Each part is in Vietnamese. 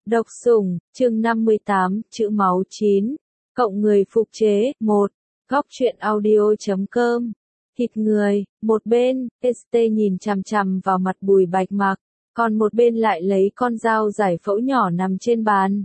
Độc sủng, chương 58, chữ máu 9. Cộng người phục chế, 1. Góc truyện audio.com. Thịt người, một bên, ST nhìn chằm chằm vào mặt Bùi Bạch Mặc, còn một bên lại lấy con dao giải phẫu nhỏ nằm trên bàn.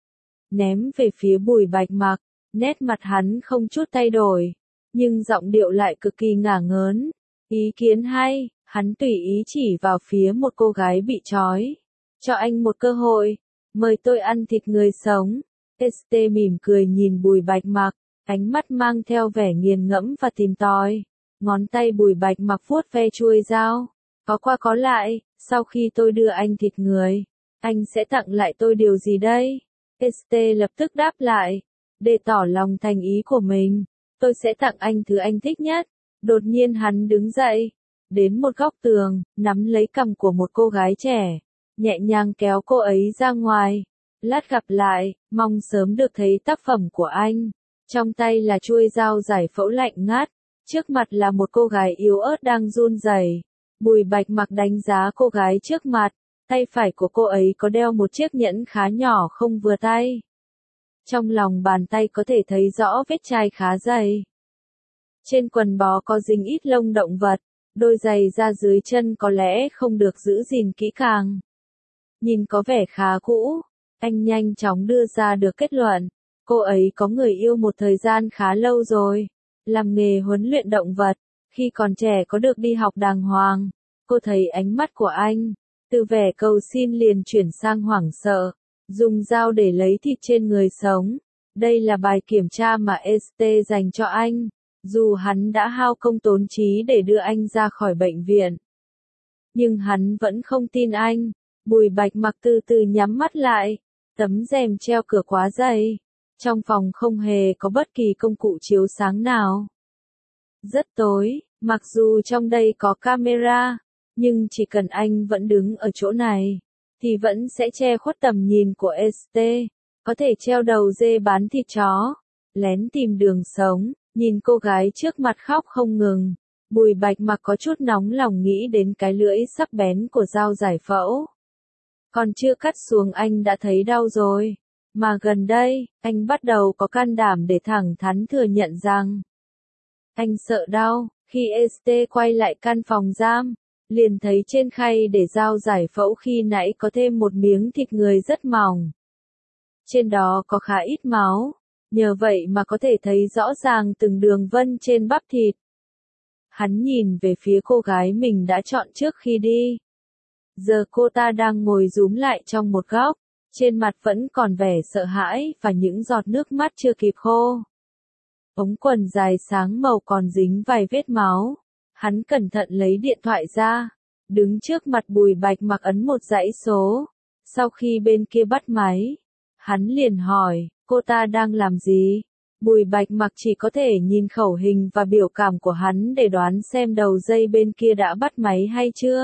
Ném về phía Bùi Bạch Mặc, nét mặt hắn không chút thay đổi, nhưng giọng điệu lại cực kỳ ngả ngớn. Ý kiến hay, hắn tùy ý chỉ vào phía một cô gái bị trói. Cho anh một cơ hội, mời tôi ăn thịt người sống. ST mỉm cười nhìn Bùi Bạch Mặc, ánh mắt mang theo vẻ nghiền ngẫm và tìm tòi. Ngón tay Bùi Bạch Mặc vuốt ve chuôi dao, có qua có lại, sau khi tôi đưa anh thịt người, anh sẽ tặng lại tôi điều gì đây? ST lập tức đáp lại, để tỏ lòng thành ý của mình, tôi sẽ tặng anh thứ anh thích nhất. Đột nhiên hắn đứng dậy, đến một góc tường, nắm lấy cằm của một cô gái trẻ, nhẹ nhàng kéo cô ấy ra ngoài. Lát gặp lại, mong sớm được thấy tác phẩm của anh. Trong tay là chuôi dao giải phẫu lạnh ngắt, trước mặt là một cô gái yếu ớt đang run rẩy. Bùi Bạch Mặc đánh giá cô gái trước mặt, tay phải của cô ấy có đeo một chiếc nhẫn khá nhỏ không vừa tay. Trong lòng bàn tay có thể thấy rõ vết chai khá dày. Trên quần bó có dính ít lông động vật, đôi giày da dưới chân có lẽ không được giữ gìn kỹ càng. Nhìn có vẻ khá cũ, anh nhanh chóng đưa ra được kết luận, cô ấy có người yêu một thời gian khá lâu rồi, làm nghề huấn luyện động vật, khi còn trẻ có được đi học đàng hoàng. Cô thấy ánh mắt của anh, từ vẻ cầu xin liền chuyển sang hoảng sợ, dùng dao để lấy thịt trên người sống. Đây là bài kiểm tra mà ST dành cho anh, dù hắn đã hao công tốn trí để đưa anh ra khỏi bệnh viện. Nhưng hắn vẫn không tin anh. Bùi Bạch Mặc từ từ nhắm mắt lại, tấm rèm treo cửa quá dày. Trong phòng không hề có bất kỳ công cụ chiếu sáng nào. Rất tối, mặc dù trong đây có camera, nhưng chỉ cần anh vẫn đứng ở chỗ này, thì vẫn sẽ che khuất tầm nhìn của ST. Có thể treo đầu dê bán thịt chó, lén tìm đường sống, nhìn cô gái trước mặt khóc không ngừng. Bùi Bạch Mặc có chút nóng lòng nghĩ đến cái lưỡi sắc bén của dao giải phẫu. Còn chưa cắt xuống anh đã thấy đau rồi. Mà gần đây, anh bắt đầu có can đảm để thẳng thắn thừa nhận rằng anh sợ đau. Khi ST quay lại căn phòng giam, liền thấy trên khay để dao giải phẫu khi nãy có thêm một miếng thịt người rất mỏng. Trên đó có khá ít máu, nhờ vậy mà có thể thấy rõ ràng từng đường vân trên bắp thịt. Hắn nhìn về phía cô gái mình đã chọn trước khi đi. Giờ cô ta đang ngồi rúm lại trong một góc, trên mặt vẫn còn vẻ sợ hãi và những giọt nước mắt chưa kịp khô. Ống quần dài sáng màu còn dính vài vết máu. Hắn cẩn thận lấy điện thoại ra, đứng trước mặt Bùi Bạch Mặc ấn một dãy số. Sau khi bên kia bắt máy, hắn liền hỏi, cô ta đang làm gì? Bùi Bạch Mặc chỉ có thể nhìn khẩu hình và biểu cảm của hắn để đoán xem đầu dây bên kia đã bắt máy hay chưa.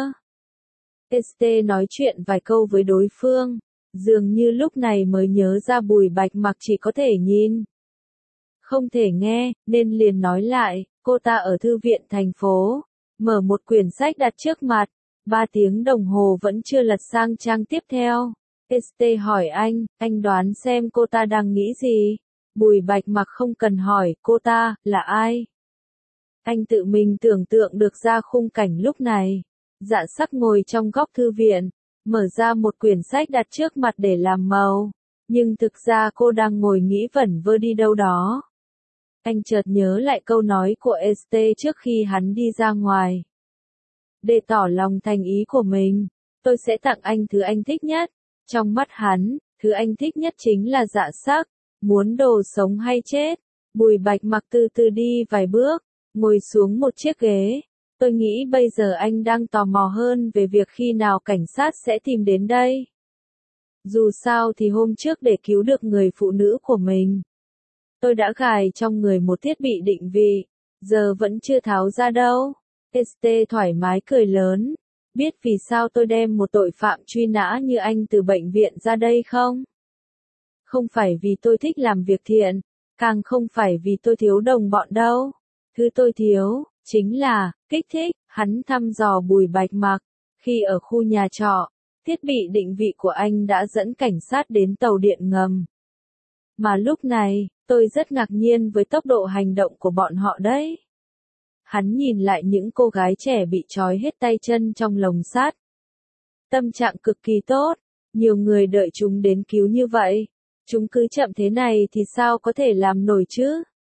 ST nói chuyện vài câu với đối phương, dường như lúc này mới nhớ ra Bùi Bạch Mặc chỉ có thể nhìn, không thể nghe, nên liền nói lại, cô ta ở thư viện thành phố, mở một quyển sách đặt trước mặt, 3 tiếng đồng hồ vẫn chưa lật sang trang tiếp theo. ST hỏi anh đoán xem cô ta đang nghĩ gì? Bùi Bạch Mặc không cần hỏi, cô ta, là ai? Anh tự mình tưởng tượng được ra khung cảnh lúc này. Dạ sắc ngồi trong góc thư viện, mở ra một quyển sách đặt trước mặt để làm màu. Nhưng thực ra cô đang ngồi nghĩ vẩn vơ đi đâu đó. Anh chợt nhớ lại câu nói của ST trước khi hắn đi ra ngoài. Để tỏ lòng thành ý của mình, tôi sẽ tặng anh thứ anh thích nhất. Trong mắt hắn, thứ anh thích nhất chính là dạ sắc. Muốn đồ sống hay chết? Bùi Bạch Mặc từ từ đi vài bước, ngồi xuống một chiếc ghế. Tôi nghĩ bây giờ anh đang tò mò hơn về việc khi nào cảnh sát sẽ tìm đến đây. Dù sao thì hôm trước để cứu được người phụ nữ của mình, tôi đã gài trong người một thiết bị định vị, giờ vẫn chưa tháo ra đâu. ST thoải mái cười lớn, biết vì sao tôi đem một tội phạm truy nã như anh từ bệnh viện ra đây không? Không phải vì tôi thích làm việc thiện, càng không phải vì tôi thiếu đồng bọn đâu. Thứ tôi thiếu chính là kích thích. Hắn thăm dò Bùi Bạch Mặc. Khi ở khu nhà trọ, Thiết bị định vị của anh đã dẫn cảnh sát đến tàu điện ngầm. Mà lúc này, tôi rất ngạc nhiên với tốc độ hành động của bọn họ đấy. Hắn nhìn lại những cô gái trẻ bị trói hết tay chân trong lồng sắt. Tâm trạng cực kỳ tốt, nhiều người đợi chúng đến cứu như vậy. Chúng cứ chậm thế này thì sao có thể làm nổi chứ?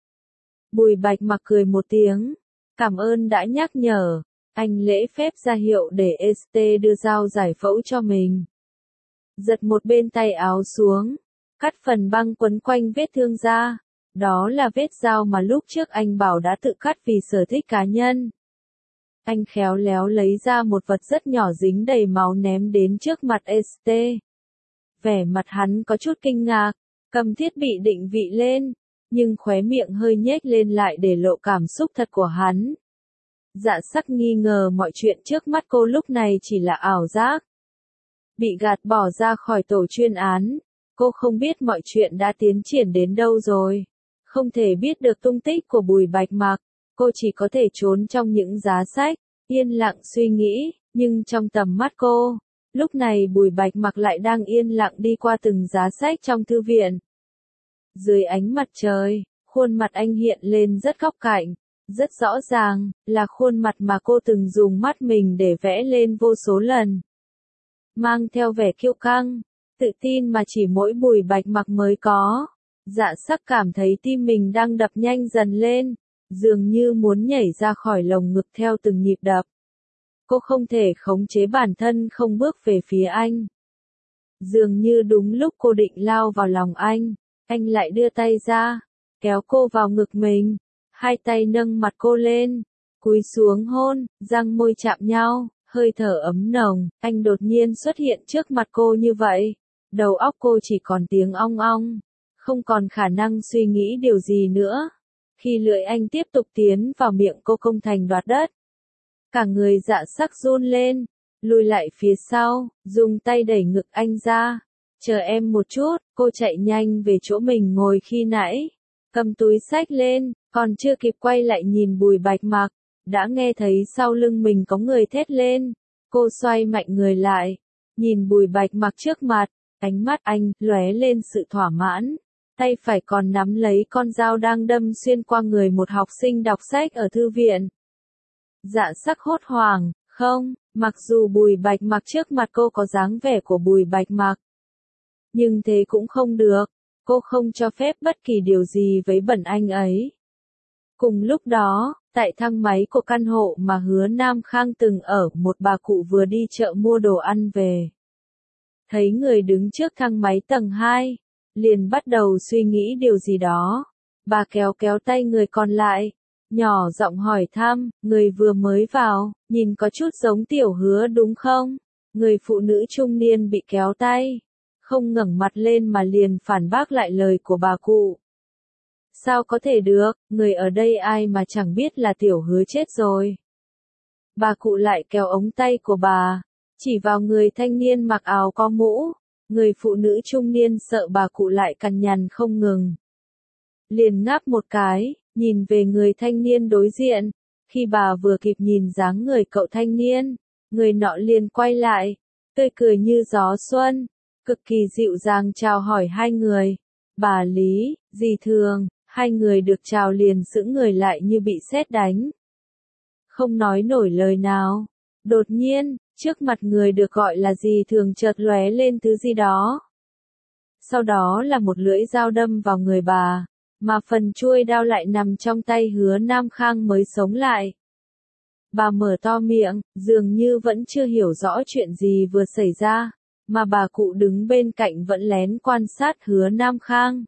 Bùi Bạch Mặc cười một tiếng. Cảm ơn đã nhắc nhở. Anh lễ phép ra hiệu để ST đưa dao giải phẫu cho mình. Giật một bên tay áo xuống. Cắt phần băng quấn quanh vết thương ra. Đó là vết dao mà lúc trước anh bảo đã tự cắt vì sở thích cá nhân. Anh khéo léo lấy ra một vật rất nhỏ dính đầy máu ném đến trước mặt ST. Vẻ mặt hắn có chút kinh ngạc, cầm thiết bị định vị lên, nhưng khóe miệng hơi nhếch lên lại để lộ cảm xúc thật của hắn. Dạ Sắc nghi ngờ mọi chuyện trước mắt cô lúc này chỉ là ảo giác. Bị gạt bỏ ra khỏi tổ chuyên án, cô không biết mọi chuyện đã tiến triển đến đâu rồi. Không thể biết được tung tích của Bùi Bạch Mặc, cô chỉ có thể trốn trong những giá sách, yên lặng suy nghĩ, nhưng trong tầm mắt cô, lúc này Bùi Bạch Mặc lại đang yên lặng đi qua từng giá sách trong thư viện. Dưới ánh mặt trời, khuôn mặt anh hiện lên rất góc cạnh, rất rõ ràng, là khuôn mặt mà cô từng dùng mắt mình để vẽ lên vô số lần. Mang theo vẻ kiêu căng, tự tin mà chỉ mỗi Bùi Bạch Mặc mới có. Dạ Sắc cảm thấy tim mình đang đập nhanh dần lên, dường như muốn nhảy ra khỏi lồng ngực theo từng nhịp đập. Cô không thể khống chế bản thân không bước về phía anh. Dường như đúng lúc cô định lao vào lòng anh lại đưa tay ra, kéo cô vào ngực mình, hai tay nâng mặt cô lên, cúi xuống hôn, răng môi chạm nhau, hơi thở ấm nồng, anh đột nhiên xuất hiện trước mặt cô như vậy. Đầu óc cô chỉ còn tiếng ong ong, không còn khả năng suy nghĩ điều gì nữa. Khi lưỡi anh tiếp tục tiến vào miệng cô không thành đoạt đất. Cả người Dạ Sắc run lên, lùi lại phía sau, dùng tay đẩy ngực anh ra. Chờ em một chút, cô chạy nhanh về chỗ mình ngồi khi nãy. Cầm túi xách lên, còn chưa kịp quay lại nhìn Bùi Bạch Mặc, đã nghe thấy sau lưng mình có người thét lên. Cô xoay mạnh người lại, nhìn Bùi Bạch Mặc trước mặt, ánh mắt anh lóe lên sự thỏa mãn. Tay phải còn nắm lấy con dao đang đâm xuyên qua người một học sinh đọc sách ở thư viện. Dạ Sắc hốt hoảng, không, mặc dù Bùi Bạch Mặc trước mặt cô có dáng vẻ của Bùi Bạch Mặc. Nhưng thế cũng không được, cô không cho phép bất kỳ điều gì với bẩn anh ấy. Cùng lúc đó, tại thang máy của căn hộ mà Hứa Nam Khang từng ở, một bà cụ vừa đi chợ mua đồ ăn về. Thấy người đứng trước thang máy tầng 2, liền bắt đầu suy nghĩ điều gì đó. Bà kéo kéo tay người còn lại, nhỏ giọng hỏi thăm, người vừa mới vào, nhìn có chút giống Tiểu Hứa đúng không? Người phụ nữ trung niên bị kéo tay, không ngẩng mặt lên mà liền phản bác lại lời của bà cụ. Sao có thể được, người ở đây ai mà chẳng biết là Tiểu Hứa chết rồi. Bà cụ lại kéo ống tay của bà, chỉ vào người thanh niên mặc áo có mũ. Người phụ nữ trung niên sợ bà cụ lại cằn nhằn không ngừng. Liền ngáp một cái, nhìn về người thanh niên đối diện. Khi bà vừa kịp nhìn dáng người cậu thanh niên, người nọ liền quay lại, tươi cười như gió xuân, cực kỳ dịu dàng chào hỏi hai người. Bà Lý, dì Thường, hai người được chào liền sững người lại như bị sét đánh. Không nói nổi lời nào. Đột nhiên, trước mặt người được gọi là dì Thường chợt lóe lên thứ gì đó. Sau đó là một lưỡi dao đâm vào người bà, mà phần chuôi đao lại nằm trong tay Hứa Nam Khang mới sống lại. Bà mở to miệng, dường như vẫn chưa hiểu rõ chuyện gì vừa xảy ra, mà bà cụ đứng bên cạnh vẫn lén quan sát Hứa Nam Khang.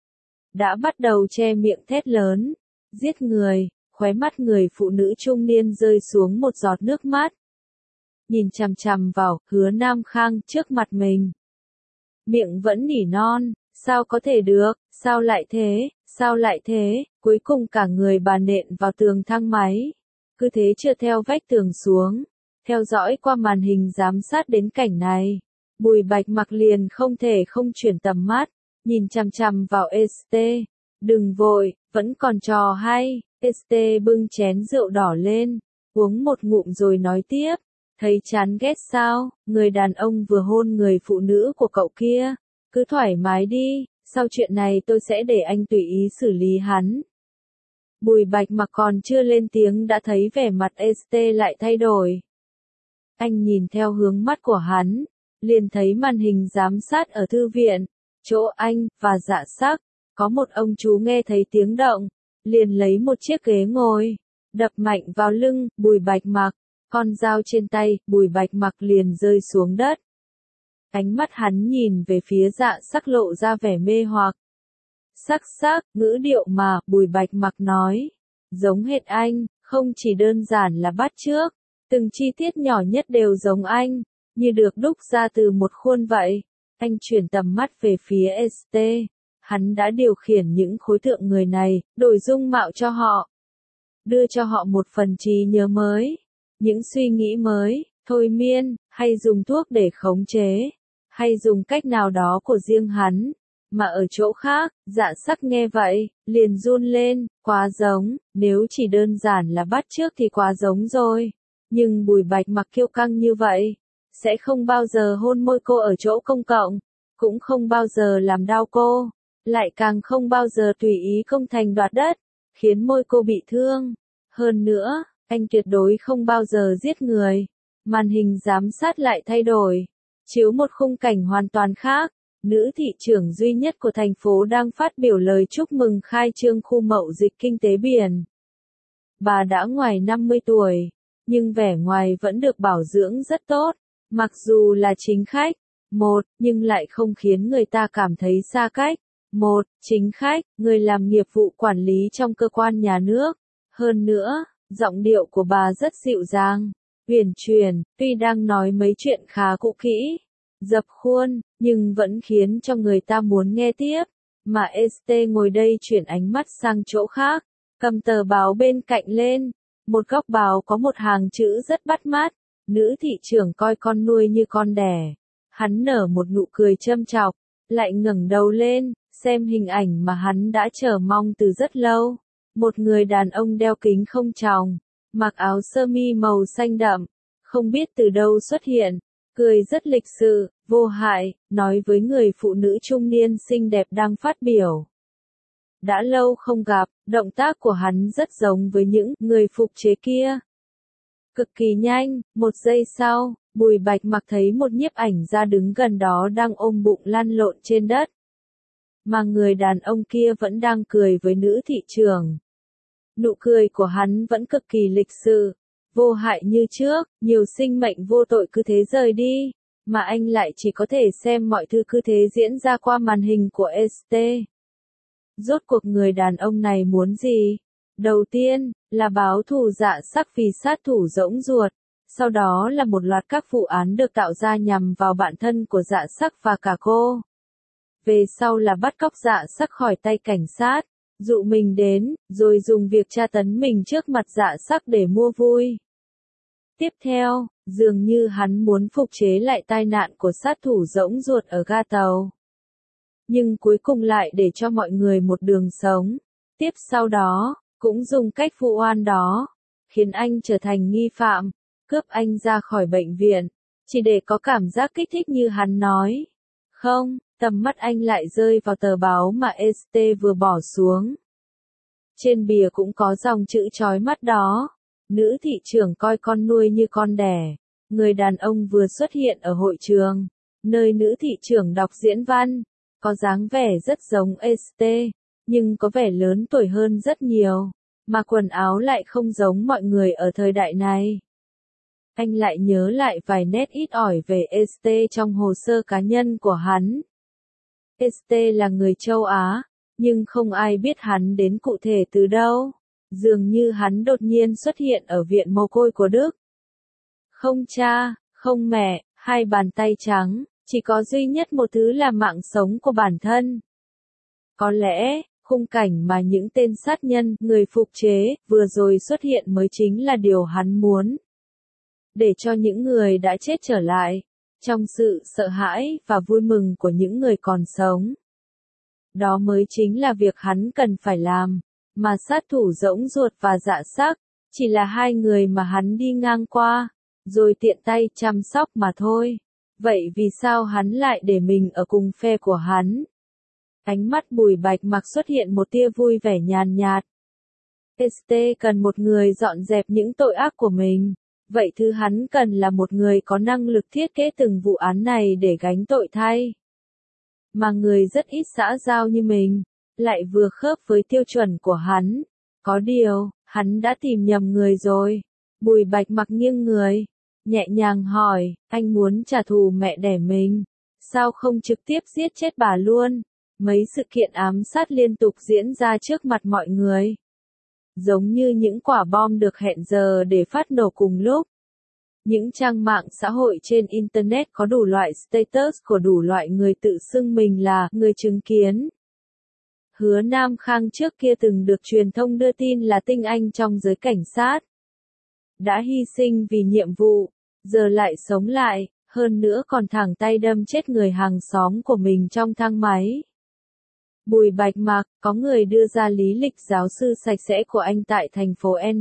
Đã bắt đầu che miệng thét lớn, giết người, khóe mắt người phụ nữ trung niên rơi xuống một giọt nước mắt. Nhìn chằm chằm vào Hứa Nam Khang trước mặt mình. Miệng vẫn nỉ non, sao có thể được, sao lại thế, cuối cùng cả người bà nện vào tường thang máy. Cứ thế trượt theo vách tường xuống, theo dõi qua màn hình giám sát đến cảnh này. Bùi Bạch Mặc liền không thể không chuyển tầm mắt, nhìn chằm chằm vào ST. Đừng vội, vẫn còn trò hay. ST bưng chén rượu đỏ lên, uống một ngụm rồi nói tiếp. Thấy chán ghét sao, người đàn ông vừa hôn người phụ nữ của cậu kia. Cứ thoải mái đi, sau chuyện này tôi sẽ để anh tùy ý xử lý hắn. Bùi Bạch Mặc còn chưa lên tiếng đã thấy vẻ mặt ST lại thay đổi. Anh nhìn theo hướng mắt của hắn, liền thấy màn hình giám sát ở thư viện, chỗ anh và Dạ Sắc, có một ông chú nghe thấy tiếng động, liền lấy một chiếc ghế ngồi, đập mạnh vào lưng Bùi Bạch Mặc, con dao trên tay Bùi Bạch Mặc liền rơi xuống đất. Ánh mắt hắn nhìn về phía Dạ Sắc lộ ra vẻ mê hoặc. Sắc sắc, ngữ điệu mà Bùi Bạch Mặc nói, giống hệt anh, không chỉ đơn giản là bắt chước, từng chi tiết nhỏ nhất đều giống anh, như được đúc ra từ một khuôn vậy. Anh chuyển tầm mắt về phía ST, hắn đã điều khiển những khối tượng người này, đổi dung mạo cho họ, đưa cho họ một phần trí nhớ mới, những suy nghĩ mới, thôi miên, hay dùng thuốc để khống chế, hay dùng cách nào đó của riêng hắn. Mà ở chỗ khác, Dạ Sắc nghe vậy, liền run lên, quá giống, nếu chỉ đơn giản là bắt chước thì quá giống rồi. Nhưng Bùi Bạch Mặc kiêu căng như vậy, sẽ không bao giờ hôn môi cô ở chỗ công cộng, cũng không bao giờ làm đau cô, lại càng không bao giờ tùy ý công thành đoạt đất, khiến môi cô bị thương. Hơn nữa, anh tuyệt đối không bao giờ giết người. Màn hình giám sát lại thay đổi, chiếu một khung cảnh hoàn toàn khác. Nữ thị trưởng duy nhất của thành phố đang phát biểu lời chúc mừng khai trương khu mậu dịch kinh tế biển. Bà đã ngoài 50 tuổi, nhưng vẻ ngoài vẫn được bảo dưỡng rất tốt, mặc dù là chính khách, nhưng lại không khiến người ta cảm thấy xa cách. Chính khách, người làm nghiệp vụ quản lý trong cơ quan nhà nước. Hơn nữa, giọng điệu của bà rất dịu dàng, uyển chuyển, tuy đang nói mấy chuyện khá cũ kỹ, dập khuôn, nhưng vẫn khiến cho người ta muốn nghe tiếp. Mà ST ngồi đây chuyển ánh mắt sang chỗ khác, cầm tờ báo bên cạnh lên. Một góc báo có một hàng chữ rất bắt mắt, nữ thị trưởng coi con nuôi như con đẻ. Hắn nở một nụ cười châm chọc, lại ngẩng đầu lên, xem hình ảnh mà hắn đã chờ mong từ rất lâu. Một người đàn ông đeo kính không tròng, mặc áo sơ mi màu xanh đậm, không biết từ đâu xuất hiện, cười rất lịch sự, vô hại, nói với người phụ nữ trung niên xinh đẹp đang phát biểu. Đã lâu không gặp, động tác của hắn rất giống với những người phục chế kia. Cực kỳ nhanh, một giây sau, Bùi Bạch Mặc thấy một nhiếp ảnh gia đứng gần đó đang ôm bụng lăn lộn trên đất. Mà người đàn ông kia vẫn đang cười với nữ thị trưởng. Nụ cười của hắn vẫn cực kỳ lịch sự, vô hại như trước, nhiều sinh mệnh vô tội cứ thế rời đi, mà anh lại chỉ có thể xem mọi thứ cứ thế diễn ra qua màn hình của ST. Rốt cuộc người đàn ông này muốn gì? Đầu tiên, là báo thù Dạ Sắc vì sát thủ rỗng ruột, sau đó là một loạt các vụ án được tạo ra nhằm vào bạn thân của Dạ Sắc và cả cô. Về sau là bắt cóc Dạ Sắc khỏi tay cảnh sát, dụ mình đến, rồi dùng việc tra tấn mình trước mặt Dạ Sắc để mua vui. Tiếp theo, dường như hắn muốn phục chế lại tai nạn của sát thủ rỗng ruột ở ga tàu. Nhưng cuối cùng lại để cho mọi người một đường sống. Tiếp sau đó, cũng dùng cách vu oan đó, khiến anh trở thành nghi phạm, cướp anh ra khỏi bệnh viện, chỉ để có cảm giác kích thích như hắn nói. Không, tầm mắt anh lại rơi vào tờ báo mà ST vừa bỏ xuống. Trên bìa cũng có dòng chữ chói mắt đó. Nữ thị trưởng coi con nuôi như con đẻ. Người đàn ông vừa xuất hiện ở hội trường, nơi nữ thị trưởng đọc diễn văn, có dáng vẻ rất giống ST, nhưng có vẻ lớn tuổi hơn rất nhiều, mà quần áo lại không giống mọi người ở thời đại này. Anh lại nhớ lại vài nét ít ỏi về ST trong hồ sơ cá nhân của hắn. ST là người châu Á, nhưng không ai biết hắn đến cụ thể từ đâu. Dường như hắn đột nhiên xuất hiện ở viện mồ côi của Đức. Không cha, không mẹ, hai bàn tay trắng, chỉ có duy nhất một thứ là mạng sống của bản thân. Có lẽ, khung cảnh mà những tên sát nhân, người phục chế, vừa rồi xuất hiện mới chính là điều hắn muốn. Để cho những người đã chết trở lại, trong sự sợ hãi và vui mừng của những người còn sống. Đó mới chính là việc hắn cần phải làm, mà sát thủ rỗng ruột và Dạ Sắc, chỉ là hai người mà hắn đi ngang qua, rồi tiện tay chăm sóc mà thôi. Vậy vì sao hắn lại để mình ở cùng phe của hắn? Ánh mắt Bùi Bạch Mặc xuất hiện một tia vui vẻ nhàn nhạt. ST cần một người dọn dẹp những tội ác của mình. Vậy thứ hắn cần là một người có năng lực thiết kế từng vụ án này để gánh tội thay. Mà người rất ít xã giao như mình, lại vừa khớp với tiêu chuẩn của hắn. Có điều, hắn đã tìm nhầm người rồi. Bùi Bạch Mặc nghiêng người, nhẹ nhàng hỏi, anh muốn trả thù mẹ đẻ mình, sao không trực tiếp giết chết bà luôn? Mấy sự kiện ám sát liên tục diễn ra trước mặt mọi người. Giống như những quả bom được hẹn giờ để phát nổ cùng lúc. Những trang mạng xã hội trên Internet có đủ loại status của đủ loại người tự xưng mình là người chứng kiến. Hứa Nam Khang trước kia từng được truyền thông đưa tin là tinh anh trong giới cảnh sát. Đã hy sinh vì nhiệm vụ, giờ lại sống lại, hơn nữa còn thẳng tay đâm chết người hàng xóm của mình trong thang máy. Bùi Bạch Mặc, có người đưa ra lý lịch giáo sư sạch sẽ của anh tại thành phố N.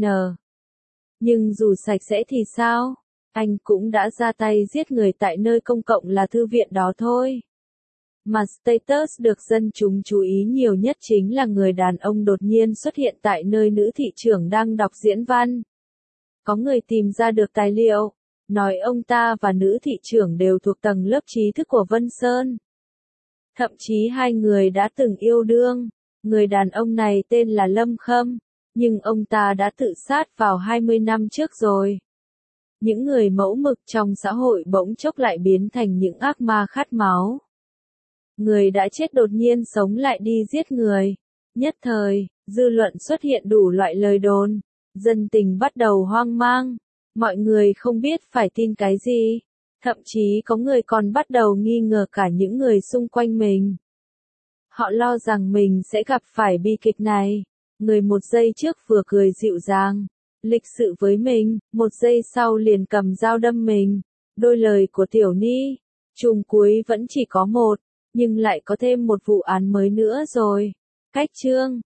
Nhưng dù sạch sẽ thì sao? Anh cũng đã ra tay giết người tại nơi công cộng là thư viện đó thôi. Mà status được dân chúng chú ý nhiều nhất chính là người đàn ông đột nhiên xuất hiện tại nơi nữ thị trưởng đang đọc diễn văn. Có người tìm ra được tài liệu, nói ông ta và nữ thị trưởng đều thuộc tầng lớp trí thức của Vân Sơn. Thậm chí hai người đã từng yêu đương. Người đàn ông này tên là Lâm Khâm, nhưng ông ta đã tự sát vào 20 năm trước rồi. Những người mẫu mực trong xã hội bỗng chốc lại biến thành những ác ma khát máu. Người đã chết đột nhiên sống lại đi giết người. Nhất thời, dư luận xuất hiện đủ loại lời đồn. Dân tình bắt đầu hoang mang. Mọi người không biết phải tin cái gì. Thậm chí có người còn bắt đầu nghi ngờ cả những người xung quanh mình. Họ lo rằng mình sẽ gặp phải bi kịch này. Người một giây trước vừa cười dịu dàng, lịch sự với mình, một giây sau liền cầm dao đâm mình. Đôi lời của Tiểu Ni, chung cuối vẫn chỉ có một, nhưng lại có thêm một vụ án mới nữa rồi. Cách chương